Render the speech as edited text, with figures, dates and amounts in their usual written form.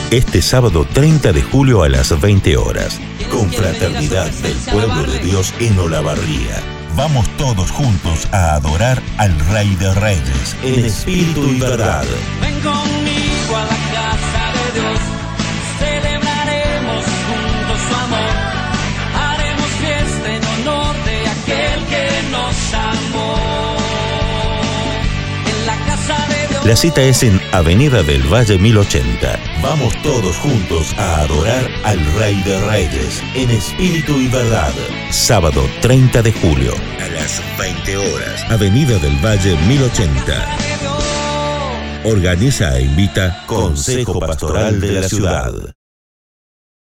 este sábado 30 de julio a las 20 horas. Confraternidad del Pueblo de Dios en Olavarría. Vamos todos juntos a adorar al Rey de Reyes, en espíritu y verdad. Ven conmigo a la casa de Dios, celebraremos juntos su amor, haremos fiesta en honor de aquel que nos amó. En la casa de Dios. La cita es en Avenida del Valle 1080. Vamos todos juntos a adorar al Rey de Reyes, en espíritu y verdad. Sábado 30 de julio, a las 20 horas. Avenida del Valle 1080. Organiza e invita Consejo Pastoral de la Ciudad.